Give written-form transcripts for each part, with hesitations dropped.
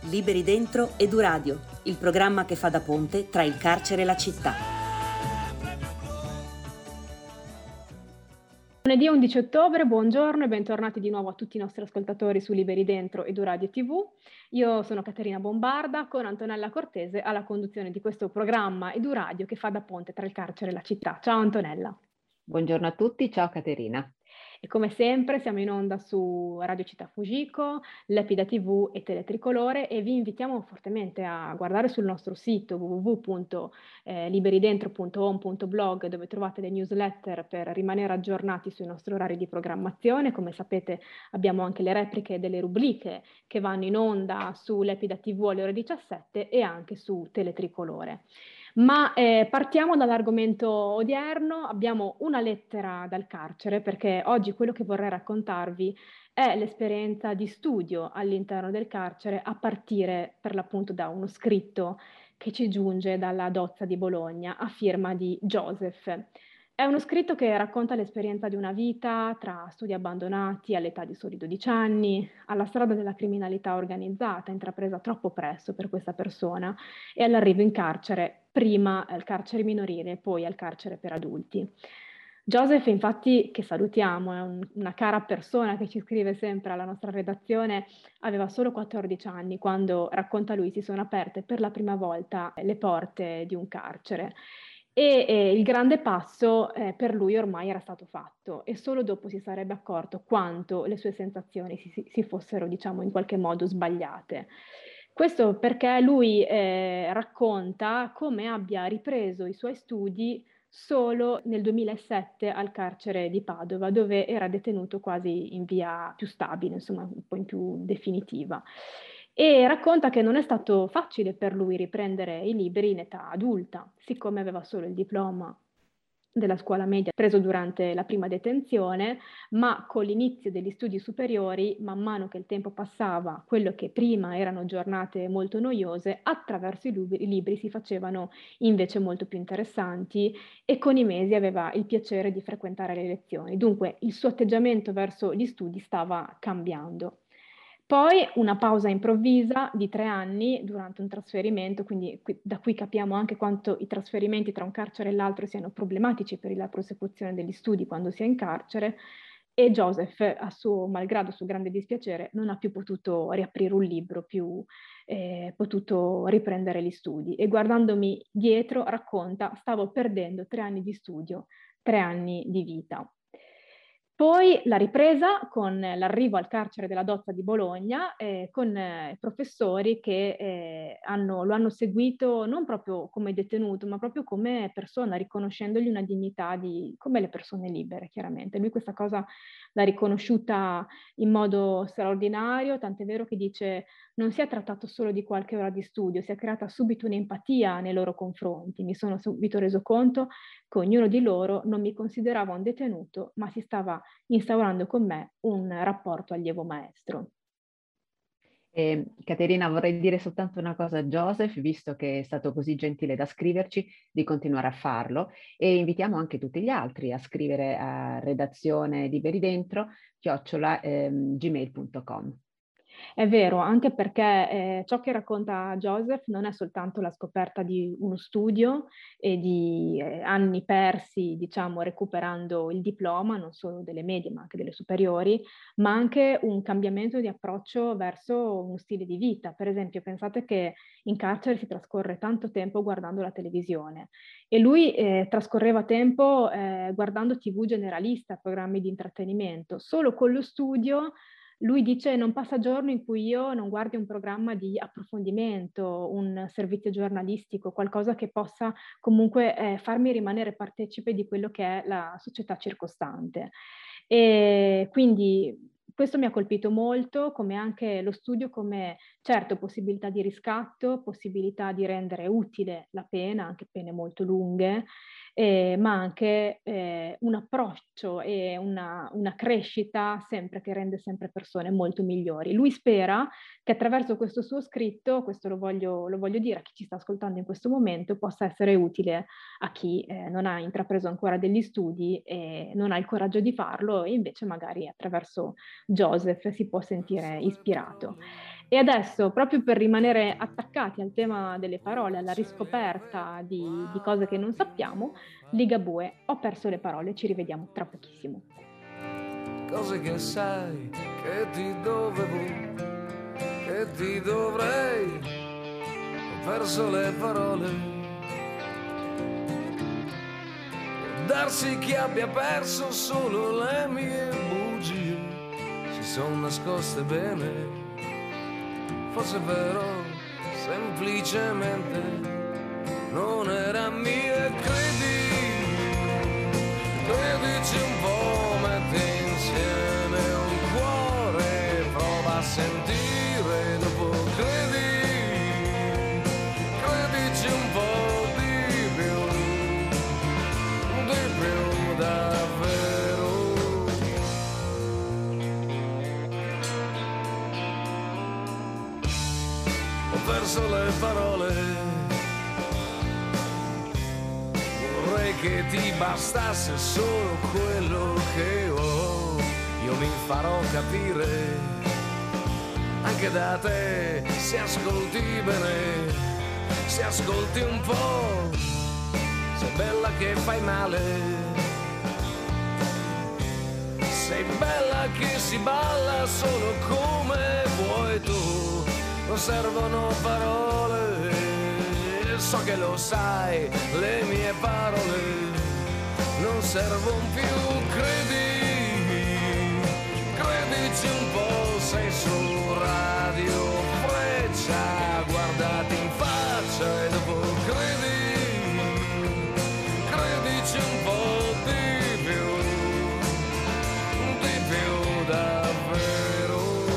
Liberi Dentro Eduradio, il programma che fa da ponte tra il carcere e la città. Lunedì 11 ottobre, buongiorno e bentornati di nuovo a tutti i nostri ascoltatori su Liberi Dentro Eduradio TV. Io sono Caterina Bombarda con Antonella Cortese alla conduzione di questo programma Eduradio che fa da ponte tra il carcere e la città. Ciao Antonella. Buongiorno a tutti, ciao Caterina. E come sempre siamo in onda su Radio Città Fujiko, Lepida TV e Teletricolore e vi invitiamo fortemente a guardare sul nostro sito www.liberidentro.home.blog dove trovate le newsletter per rimanere aggiornati sui nostri orari di programmazione. Come sapete abbiamo anche le repliche delle rubriche che vanno in onda su Lepida TV alle ore 17 e anche su Teletricolore. Ma partiamo dall'argomento odierno. Abbiamo una lettera dal carcere perché oggi quello che vorrei raccontarvi è l'esperienza di studio all'interno del carcere a partire per l'appunto da uno scritto che ci giunge dalla Dozza di Bologna a firma di Joseph. È uno scritto che racconta l'esperienza di una vita tra studi abbandonati all'età di soli 12 anni, alla strada della criminalità organizzata, intrapresa troppo presto per questa persona, e all'arrivo in carcere, prima al carcere minorile e poi al carcere per adulti. Joseph, infatti, che salutiamo, è una cara persona che ci scrive sempre alla nostra redazione, aveva solo 14 anni quando, racconta lui, si sono aperte per la prima volta le porte di un carcere. E il grande passo per lui ormai era stato fatto e solo dopo si sarebbe accorto quanto le sue sensazioni si fossero, diciamo, in qualche modo sbagliate. Questo perché lui racconta come abbia ripreso i suoi studi solo nel 2007 al carcere di Padova, dove era detenuto quasi in via più stabile, insomma un po' in più definitiva. E racconta che non è stato facile per lui riprendere i libri in età adulta, siccome aveva solo il diploma della scuola media preso durante la prima detenzione, ma con l'inizio degli studi superiori, man mano che il tempo passava, quello che prima erano giornate molto noiose, attraverso i libri si facevano invece molto più interessanti e con i mesi aveva il piacere di frequentare le lezioni. Dunque il suo atteggiamento verso gli studi stava cambiando. Poi una pausa improvvisa di 3 anni durante un trasferimento, quindi da qui capiamo anche quanto i trasferimenti tra un carcere e l'altro siano problematici per la prosecuzione degli studi quando si è in carcere, e Joseph, a suo malgrado, a suo grande dispiacere, non ha più potuto riaprire un libro, più potuto riprendere gli studi. E guardandomi dietro racconta, stavo perdendo 3 anni di studio, 3 anni di vita. Poi la ripresa con l'arrivo al carcere della Dozza di Bologna, con professori che lo hanno seguito non proprio come detenuto, ma proprio come persona, riconoscendogli una dignità come le persone libere, chiaramente. Lui questa cosa l'ha riconosciuta in modo straordinario, tant'è vero che dice non si è trattato solo di qualche ora di studio, si è creata subito un'empatia nei loro confronti. Mi sono subito reso conto che ognuno di loro non mi considerava un detenuto, ma si stava instaurando con me un rapporto allievo-maestro. Caterina, vorrei dire soltanto una cosa a Joseph, visto che è stato così gentile da scriverci, di continuare a farlo e invitiamo anche tutti gli altri a scrivere a redazione Liberi Dentro @gmail.com. È vero, anche perché ciò che racconta Joseph non è soltanto la scoperta di uno studio e di anni persi, diciamo, recuperando il diploma, non solo delle medie ma anche delle superiori, ma anche un cambiamento di approccio verso uno stile di vita. Per esempio, pensate che in carcere si trascorre tanto tempo guardando la televisione e lui trascorreva tempo guardando TV generalista, programmi di intrattenimento. Solo con lo studio lui dice non passa giorno in cui io non guardi un programma di approfondimento, un servizio giornalistico, qualcosa che possa comunque farmi rimanere partecipe di quello che è la società circostante. E quindi questo mi ha colpito molto, come anche lo studio come, certo, possibilità di riscatto, possibilità di rendere utile la pena, anche pene molto lunghe, ma anche un approccio e una crescita sempre che rende sempre persone molto migliori. Lui spera che attraverso questo suo scritto, questo lo voglio dire a chi ci sta ascoltando in questo momento, possa essere utile a chi non ha intrapreso ancora degli studi e non ha il coraggio di farlo e invece magari attraverso Joseph si può sentire ispirato. E adesso, proprio per rimanere attaccati al tema delle parole, alla riscoperta di cose che non sappiamo, Ligabue, Ho perso le parole, ci rivediamo tra pochissimo. Cose che sai, che ti dovevo, che ti dovrei, ho perso le parole. Può darsi che abbia perso solo le mie bugie, si sono nascoste bene. Forse però semplicemente non era mia. Credici un po', metti insieme un cuore, prova a sentire dopo. Credici un po' di più davvero. Ho perso le parole, vorrei che ti bastasse solo quello che ho, io mi farò capire anche da te, se ascolti bene, se ascolti un po', sei bella che fai male, sei bella che si balla solo come vuoi tu. Non servono parole, so che lo sai, le mie parole non servono più. Credici un po', sei su Radio Freccia, guardati in faccia e dopo credici un po' di più davvero.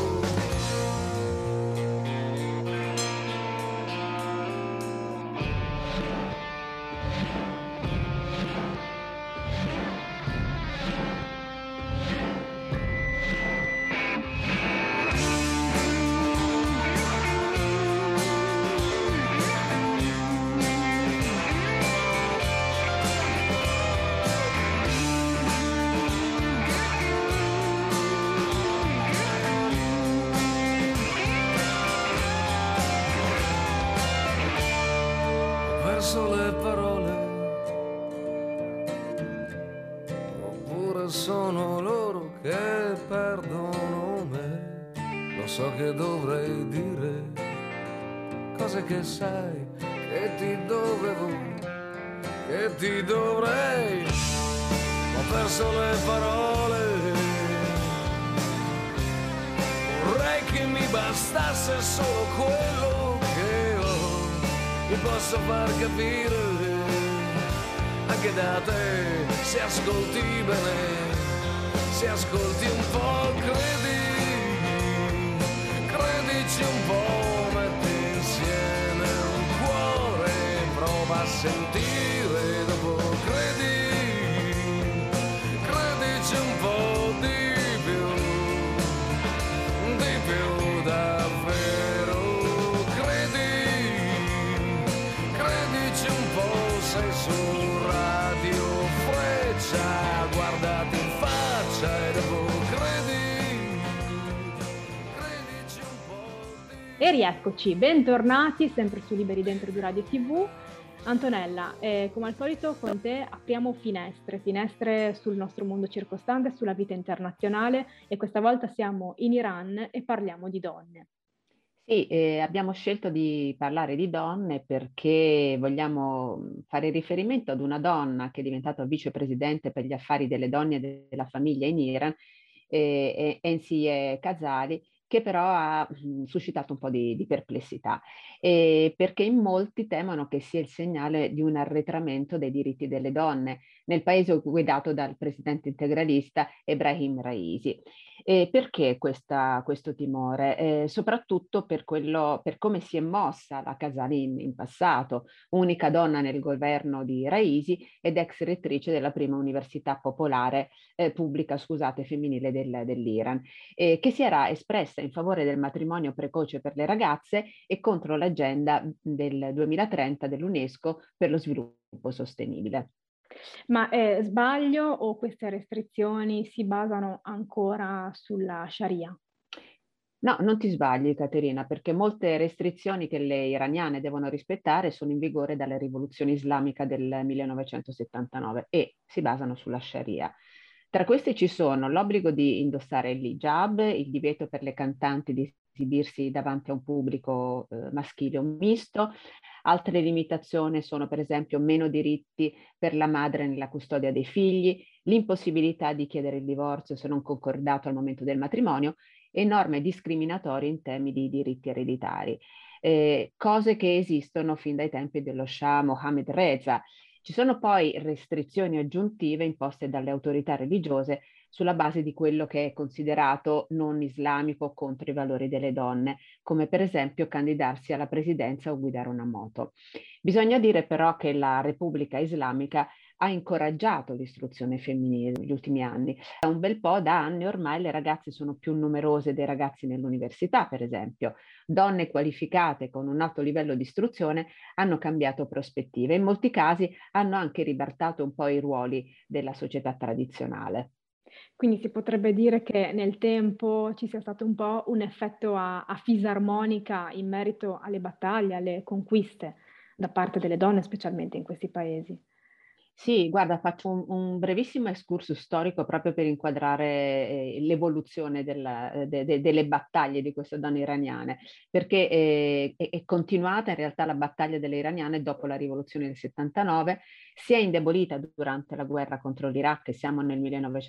Le parole, oppure sono loro che perdono me. Lo so che dovrei dire cose che sai, che ti dovevo, che ti dovrei. Ho perso le parole, vorrei che mi bastasse solo quello che ho. Mi posso far capire anche da te, se ascolti bene, se ascolti un po', credici un po', metti insieme un cuore, prova a sentire dopo, credici un po' di più davvero. Un po', sei su Radio Freccia, guardati in faccia e dopo credici un po'. E rieccoci, bentornati sempre su Liberi Dentro di Radio TV. Antonella, come al solito con te apriamo finestre sul nostro mondo circostante, sulla vita internazionale, e questa volta siamo in Iran e parliamo di donne. Sì, abbiamo scelto di parlare di donne perché vogliamo fare riferimento ad una donna che è diventata vicepresidente per gli affari delle donne e della famiglia in Iran, Ensie Khazali, che però ha suscitato un po' di perplessità, perché in molti temono che sia il segnale di un arretramento dei diritti delle donne nel paese guidato dal presidente integralista Ebrahim Raisi. Perché questo timore? Soprattutto per come si è mossa la Khazali in passato, unica donna nel governo di Raisi ed ex rettrice della prima università pubblica femminile dell'Iran, che si era espressa in favore del matrimonio precoce per le ragazze e contro l'agenda del 2030 dell'UNESCO per lo sviluppo sostenibile. Ma sbaglio o queste restrizioni si basano ancora sulla Sharia? No, non ti sbagli, Caterina, perché molte restrizioni che le iraniane devono rispettare sono in vigore dalla rivoluzione islamica del 1979 e si basano sulla Sharia. Tra queste ci sono l'obbligo di indossare il hijab, il divieto per le cantanti di esibirsi davanti a un pubblico maschile o misto. Altre limitazioni sono per esempio meno diritti per la madre nella custodia dei figli, l'impossibilità di chiedere il divorzio se non concordato al momento del matrimonio e norme discriminatorie in temi di diritti ereditari, cose che esistono fin dai tempi dello Shah Mohammed Reza. Ci sono poi restrizioni aggiuntive imposte dalle autorità religiose sulla base di quello che è considerato non islamico contro i valori delle donne, come per esempio candidarsi alla presidenza o guidare una moto. Bisogna dire però che la Repubblica Islamica ha incoraggiato l'istruzione femminile negli ultimi anni. Da un bel po', da anni ormai, le ragazze sono più numerose dei ragazzi nell'università, per esempio. Donne qualificate con un alto livello di istruzione hanno cambiato prospettive. In molti casi hanno anche ribaltato un po' i ruoli della società tradizionale. Quindi si potrebbe dire che nel tempo ci sia stato un po' un effetto a fisarmonica in merito alle battaglie, alle conquiste da parte delle donne, specialmente in questi paesi. Sì, guarda, faccio un brevissimo excursus storico proprio per inquadrare l'evoluzione delle battaglie di queste donne iraniane, perché è continuata in realtà la battaglia delle iraniane dopo la rivoluzione del 79, si è indebolita durante la guerra contro l'Iraq, che siamo nel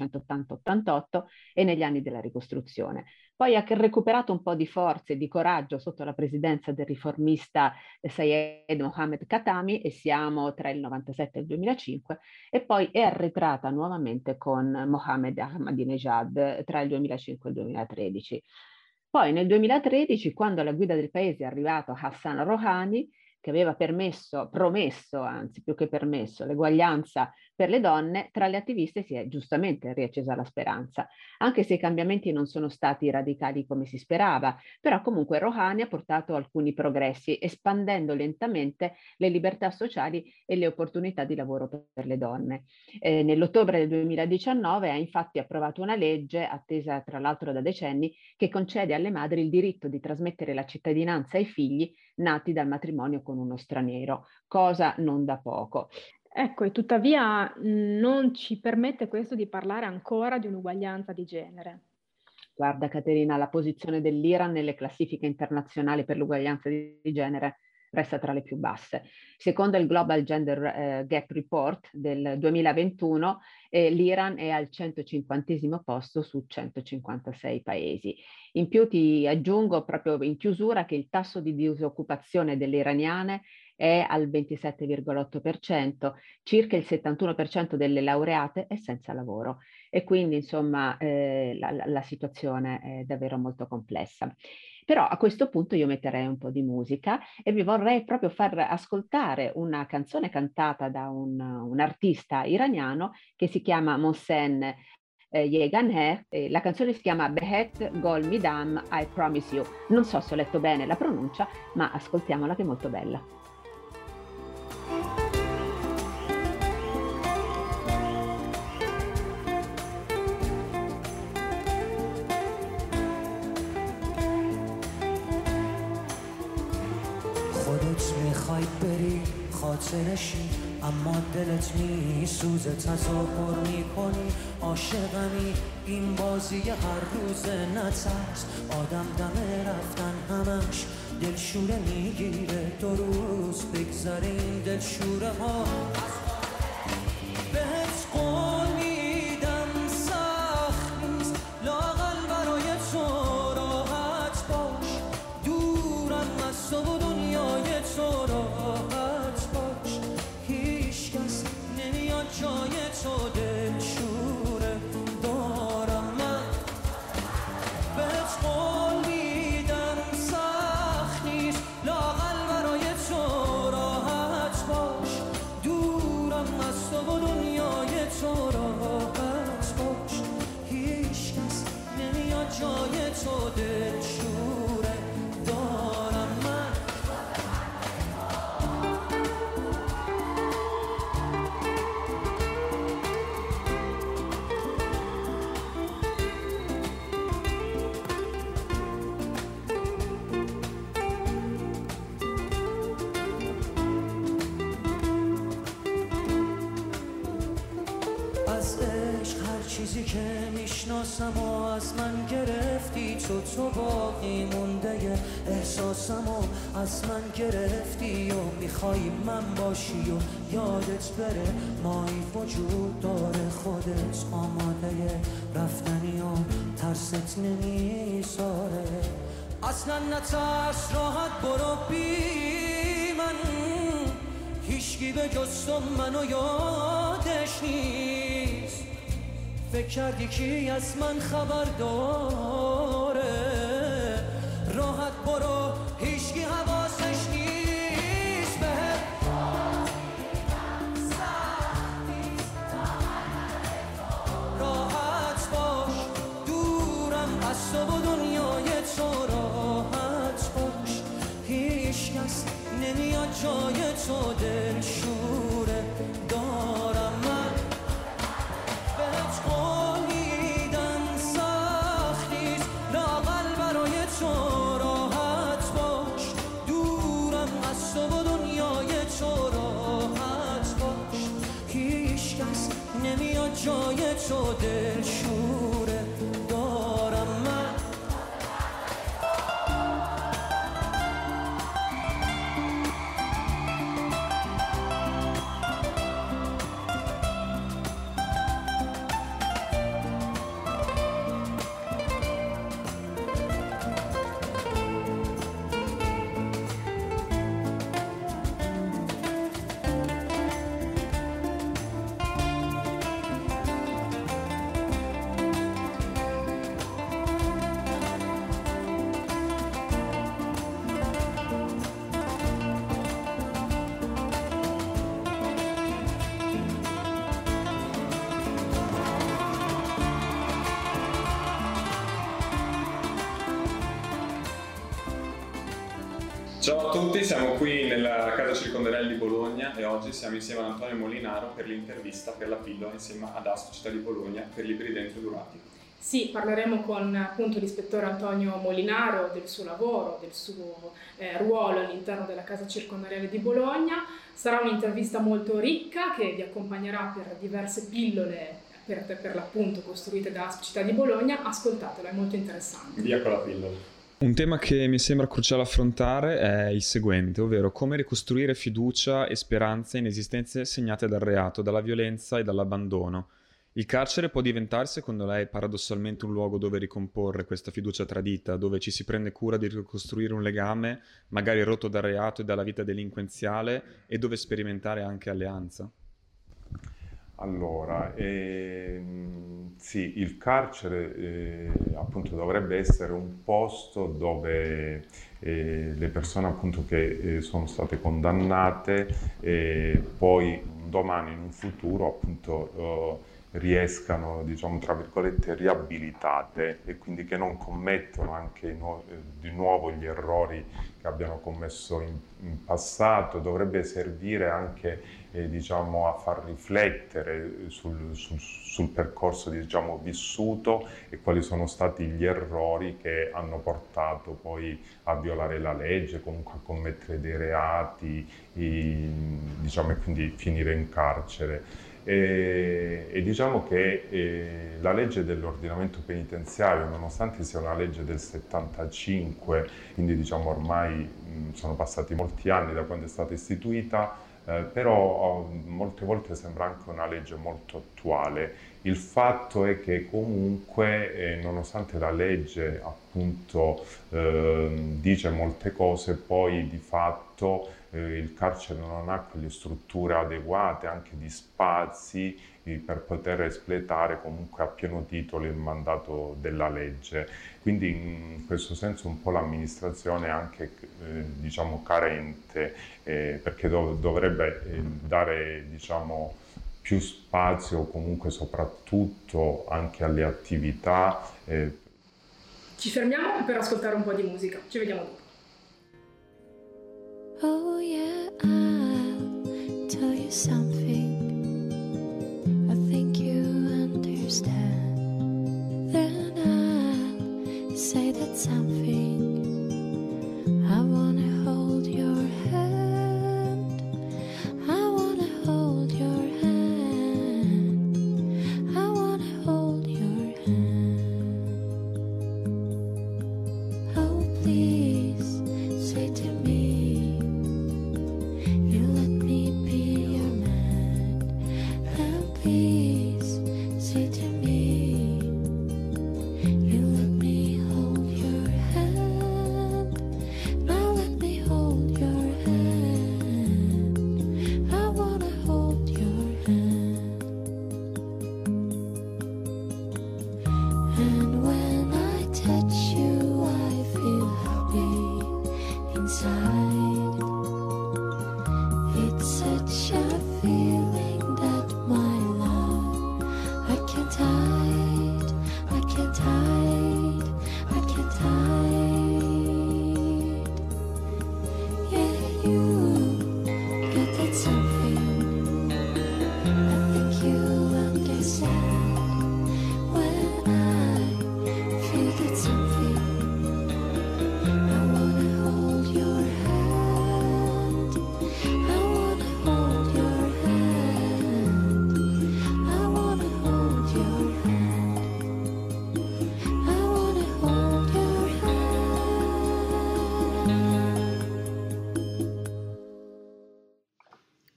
1980-88, e negli anni della ricostruzione. Poi ha recuperato un po' di forza e di coraggio sotto la presidenza del riformista Sayed Mohammed Khatami e siamo tra il 97 e il 2005 e poi è arretrata nuovamente con Mohammed Ahmadinejad tra il 2005 e il 2013. Poi nel 2013, quando alla guida del paese è arrivato Hassan Rouhani, che aveva promesso, anzi più che permesso, l'eguaglianza per le donne, tra le attiviste si è giustamente riaccesa la speranza, anche se i cambiamenti non sono stati radicali come si sperava, però comunque Rouhani ha portato alcuni progressi, espandendo lentamente le libertà sociali e le opportunità di lavoro per le donne. Nell'ottobre del 2019 ha infatti approvato una legge, attesa tra l'altro da decenni, che concede alle madri il diritto di trasmettere la cittadinanza ai figli nati dal matrimonio con uno straniero, cosa non da poco. Ecco, e tuttavia non ci permette questo di parlare ancora di un'uguaglianza di genere. Guarda Caterina, la posizione dell'Iran nelle classifiche internazionali per l'uguaglianza di genere resta tra le più basse. Secondo il Global Gender Gap Report del 2021, l'Iran è al 150° posto su 156 paesi. In più ti aggiungo proprio in chiusura che il tasso di disoccupazione delle iraniane è al 27,8%, circa il 71% delle laureate è senza lavoro e quindi insomma la situazione è davvero molto complessa. Però a questo punto io metterei un po' di musica e vi vorrei proprio far ascoltare una canzone cantata da un artista iraniano che si chiama Mohsen Yeganeh. La canzone si chiama Behet Gol Midam, I Promise You. Non so se ho letto bene la pronuncia, ma ascoltiamola che è molto bella. میخوای بری خاطرشی اما دلت میسوزه تظاهر میکنی عاشقمی این بازی هر روز نترس آدم دم رفتن همش دلشوره میگیره 2 روز بگذره این دلشوره ها بهت قول میدم سخت نیست لااقل برای تو راحت باش دورم از تو و دنیای تو راحت باش هیچ کس نمیاد جای تو دلشوره دارم من بهت قول میدم سخت نیست لااقل برای تو راحت باش دور از عشق هر چیزی که میشناسم و از من گرفتی، تو باقی مونده احساسم و از من گرفتی و میخوای من باشی و یادت بره مایی وجود داره، خودت آماده رفتنی و ترست نمیذاره. اصلا نترس راحت برو بی من، هیچکی به جز تو منو یادش نیست. فکر کردی کی از من خبر داره، راحت برو هیچکی حواسش نیست. بهت راحت باش دورم از تو و دنیای تو، راحت باش هیچکس نمیاد جای تو، دلشوره دارم من. بهت قول میدم سخت نیست لااقل برای تو، راحت باش دورم از تو و دنیای تو، راحت باش هیچکس نمیاد جای تو، دلشوره دارم من. Ciao a tutti, siamo qui nella casa circondariale di Bologna e oggi siamo insieme ad Antonio Molinaro per l'intervista per la pillola insieme ad ASP Città di Bologna per Liberi Dentro Durati. Sì, parleremo con appunto l'ispettore Antonio Molinaro del suo lavoro, del suo ruolo all'interno della casa circondariale di Bologna. Sarà un'intervista molto ricca che vi accompagnerà per diverse pillole per l'appunto costruite da ASP Città di Bologna. Ascoltatelo, è molto interessante. Via con la pillola. Un tema che mi sembra cruciale affrontare è il seguente, ovvero come ricostruire fiducia e speranza in esistenze segnate dal reato, dalla violenza e dall'abbandono. Il carcere può diventare, secondo lei, paradossalmente un luogo dove ricomporre questa fiducia tradita, dove ci si prende cura di ricostruire un legame, magari rotto dal reato e dalla vita delinquenziale, e dove sperimentare anche alleanza? Allora, sì, il carcere appunto dovrebbe essere un posto dove le persone appunto che sono state condannate poi domani in un futuro appunto riescano, diciamo tra virgolette, riabilitate e quindi che non commettono anche di nuovo gli errori che abbiano commesso in passato. Dovrebbe servire anche diciamo a far riflettere sul percorso diciamo vissuto e quali sono stati gli errori che hanno portato poi a violare la legge, comunque a commettere dei reati, diciamo, e quindi finire in carcere. E diciamo che la legge dell'ordinamento penitenziario, nonostante sia una legge del 75, quindi diciamo ormai sono passati molti anni da quando è stata istituita, però molte volte sembra anche una legge molto attuale. Il fatto è che comunque, nonostante la legge appunto dice molte cose, poi di fatto il carcere non ha quelle strutture adeguate, anche di spazi, per poter espletare comunque a pieno titolo il mandato della legge. Quindi in questo senso un po' l'amministrazione è anche diciamo carente, perché dovrebbe dare diciamo più spazio o comunque soprattutto anche alle attività. Ci fermiamo per ascoltare un po' di musica, ci vediamo dopo. Oh yeah, I'll tell you something I think you understand. Then I'll say that something I wanna hold your hand. I wanna hold your hand.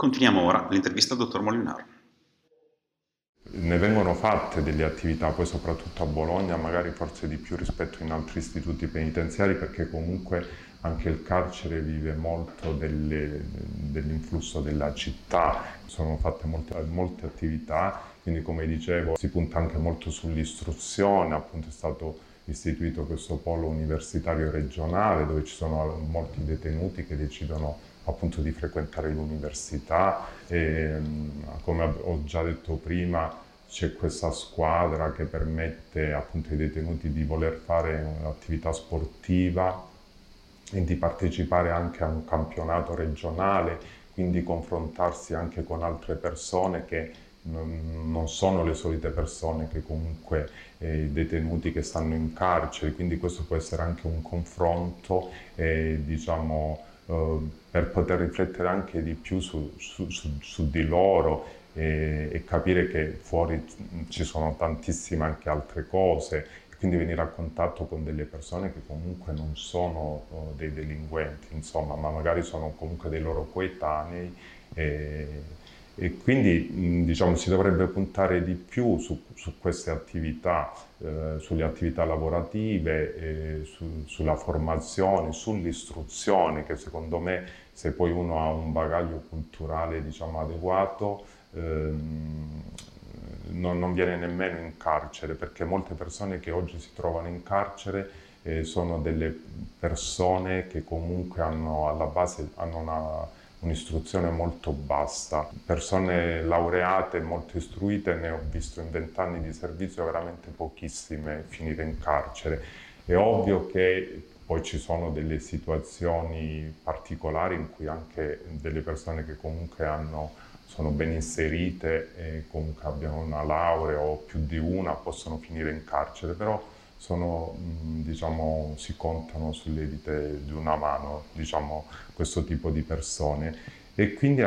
Continuiamo ora l'intervista al dottor Molinaro. Ne vengono fatte delle attività, poi soprattutto a Bologna, magari forse di più rispetto in altri istituti penitenziari, perché comunque anche il carcere vive molto dell'influsso della città. Sono fatte molte attività, quindi come dicevo si punta anche molto sull'istruzione, appunto è stato istituito questo polo universitario regionale dove ci sono molti detenuti che decidono appunto di frequentare l'università e, come ho già detto prima, c'è questa squadra che permette appunto ai detenuti di voler fare un'attività sportiva e di partecipare anche a un campionato regionale, quindi confrontarsi anche con altre persone che non sono le solite persone che comunque detenuti che stanno in carcere, quindi questo può essere anche un confronto diciamo per poter riflettere anche di più su di loro e capire che fuori ci sono tantissime anche altre cose, quindi venire a contatto con delle persone che comunque non sono dei delinquenti, insomma, ma magari sono comunque dei loro coetanei e quindi diciamo si dovrebbe puntare di più su queste attività, sulle attività lavorative, sulla formazione, sull'istruzione, che secondo me se poi uno ha un bagaglio culturale diciamo adeguato non viene nemmeno in carcere, perché molte persone che oggi si trovano in carcere sono delle persone che comunque hanno alla base un'istruzione molto bassa. Persone laureate, molto istruite, ne ho visto in 20 anni di servizio veramente pochissime finire in carcere. È ovvio che poi ci sono delle situazioni particolari in cui anche delle persone che comunque sono ben inserite e comunque abbiano una laurea o più di una possono finire in carcere, però diciamo, si contano sulle dita di una mano, diciamo, questo tipo di persone. E quindi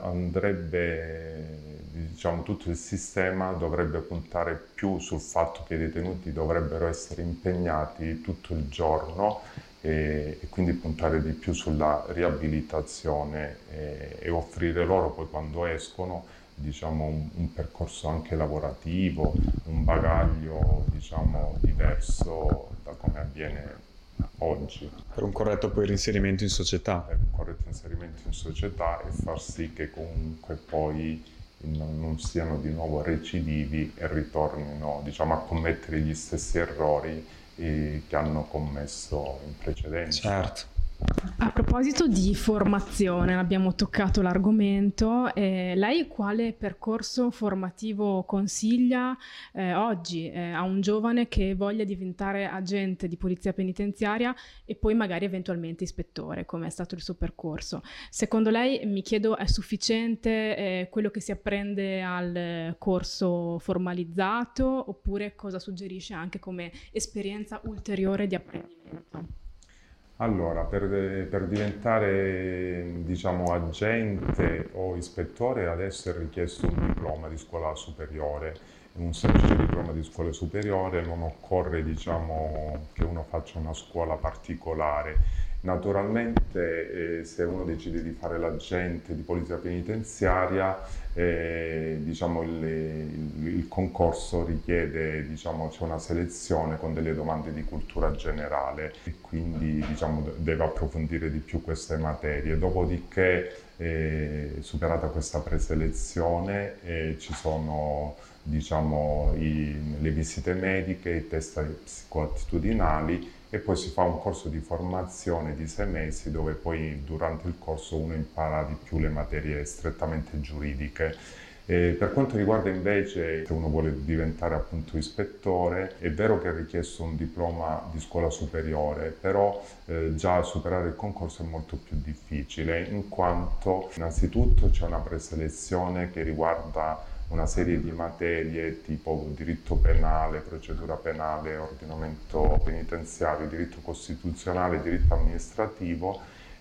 andrebbe, diciamo, tutto il sistema dovrebbe puntare più sul fatto che i detenuti dovrebbero essere impegnati tutto il giorno e quindi puntare di più sulla riabilitazione e offrire loro poi quando escono, diciamo, un percorso anche lavorativo, un bagaglio, diciamo, diverso da come avviene oggi. Per un corretto poi reinserimento in società. Per un corretto inserimento in società e far sì che comunque poi non siano di nuovo recidivi e ritornino, diciamo, a commettere gli stessi errori che hanno commesso in precedenza. Certo. A proposito di formazione, abbiamo toccato l'argomento, lei quale percorso formativo consiglia oggi a un giovane che voglia diventare agente di polizia penitenziaria e poi magari eventualmente ispettore, come è stato il suo percorso? Secondo lei, mi chiedo, è sufficiente quello che si apprende al corso formalizzato oppure cosa suggerisce anche come esperienza ulteriore di apprendimento? Allora, per diventare, diciamo, agente o ispettore adesso è richiesto un diploma di scuola superiore, un semplice diploma di scuola superiore, non occorre, diciamo, che uno faccia una scuola particolare. Naturalmente se uno decide di fare l'agente di polizia penitenziaria, diciamo, il concorso richiede, diciamo, c'è una selezione con delle domande di cultura generale e quindi, diciamo, deve approfondire di più queste materie. Dopodiché, superata questa preselezione, ci sono, diciamo, le visite mediche, i test psicoattitudinali e poi si fa un corso di formazione di 6 mesi dove poi durante il corso uno impara di più le materie strettamente giuridiche. Per quanto riguarda invece se uno vuole diventare appunto ispettore, è vero che è richiesto un diploma di scuola superiore, però già superare il concorso è molto più difficile in quanto innanzitutto c'è una preselezione che riguarda una serie di materie tipo diritto penale, procedura penale, ordinamento penitenziario, diritto costituzionale, diritto amministrativo,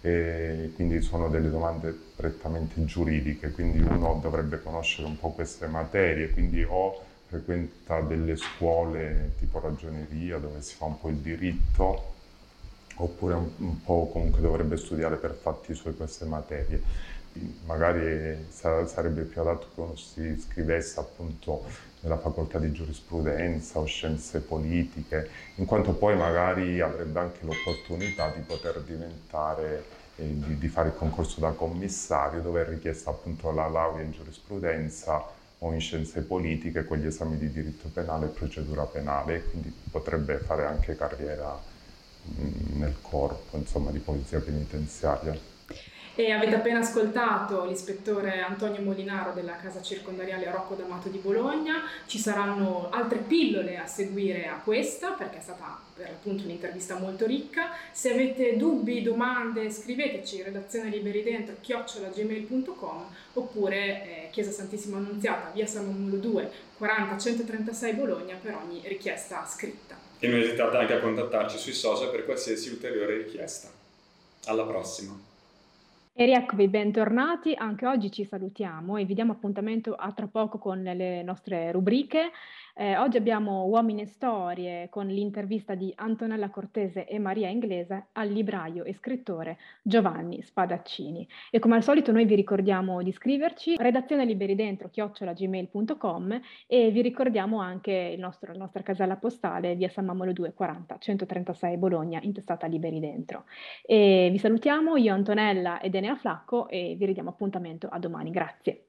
quindi sono delle domande prettamente giuridiche, quindi uno dovrebbe conoscere un po' queste materie, quindi o frequenta delle scuole tipo ragioneria dove si fa un po' il diritto, oppure un po' comunque dovrebbe studiare per fatti suoi queste materie. Magari sarebbe più adatto che uno si iscrivesse appunto nella facoltà di giurisprudenza o scienze politiche, in quanto poi magari avrebbe anche l'opportunità di poter diventare, di fare il concorso da commissario, dove è richiesta appunto la laurea in giurisprudenza o in scienze politiche con gli esami di diritto penale e procedura penale, quindi potrebbe fare anche carriera nel corpo, insomma, di polizia penitenziaria. E avete appena ascoltato l'ispettore Antonio Molinaro della casa circondariale Rocco D'Amato di Bologna. Ci saranno altre pillole a seguire a questa, perché è stata per l'appunto un'intervista molto ricca. Se avete dubbi, domande, scriveteci redazioneliberidentro@gmail.com oppure Chiesa Santissima Annunziata, via San Romolo 2, 40 136 Bologna, per ogni richiesta scritta. E non esitate anche a contattarci sui social per qualsiasi ulteriore richiesta. Alla prossima! E rieccovi, bentornati, anche oggi ci salutiamo e vi diamo appuntamento a tra poco con le nostre rubriche. Oggi abbiamo Uomini e Storie con l'intervista di Antonella Cortese e Maria Inglese al libraio e scrittore Giovanni Spadaccini. E come al solito noi vi ricordiamo di iscriverci, redazioneliberidentro@gmail.com, e vi ricordiamo anche la nostra casella postale via San Mamolo 2, 40 136 Bologna, intestata Liberi Dentro. E vi salutiamo, io Antonella ed Enea Flacco, e vi ridiamo appuntamento a domani. Grazie.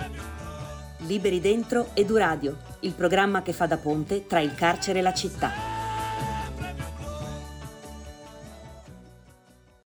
Liberi Dentro Eduradio, il programma che fa da ponte tra il carcere e la città.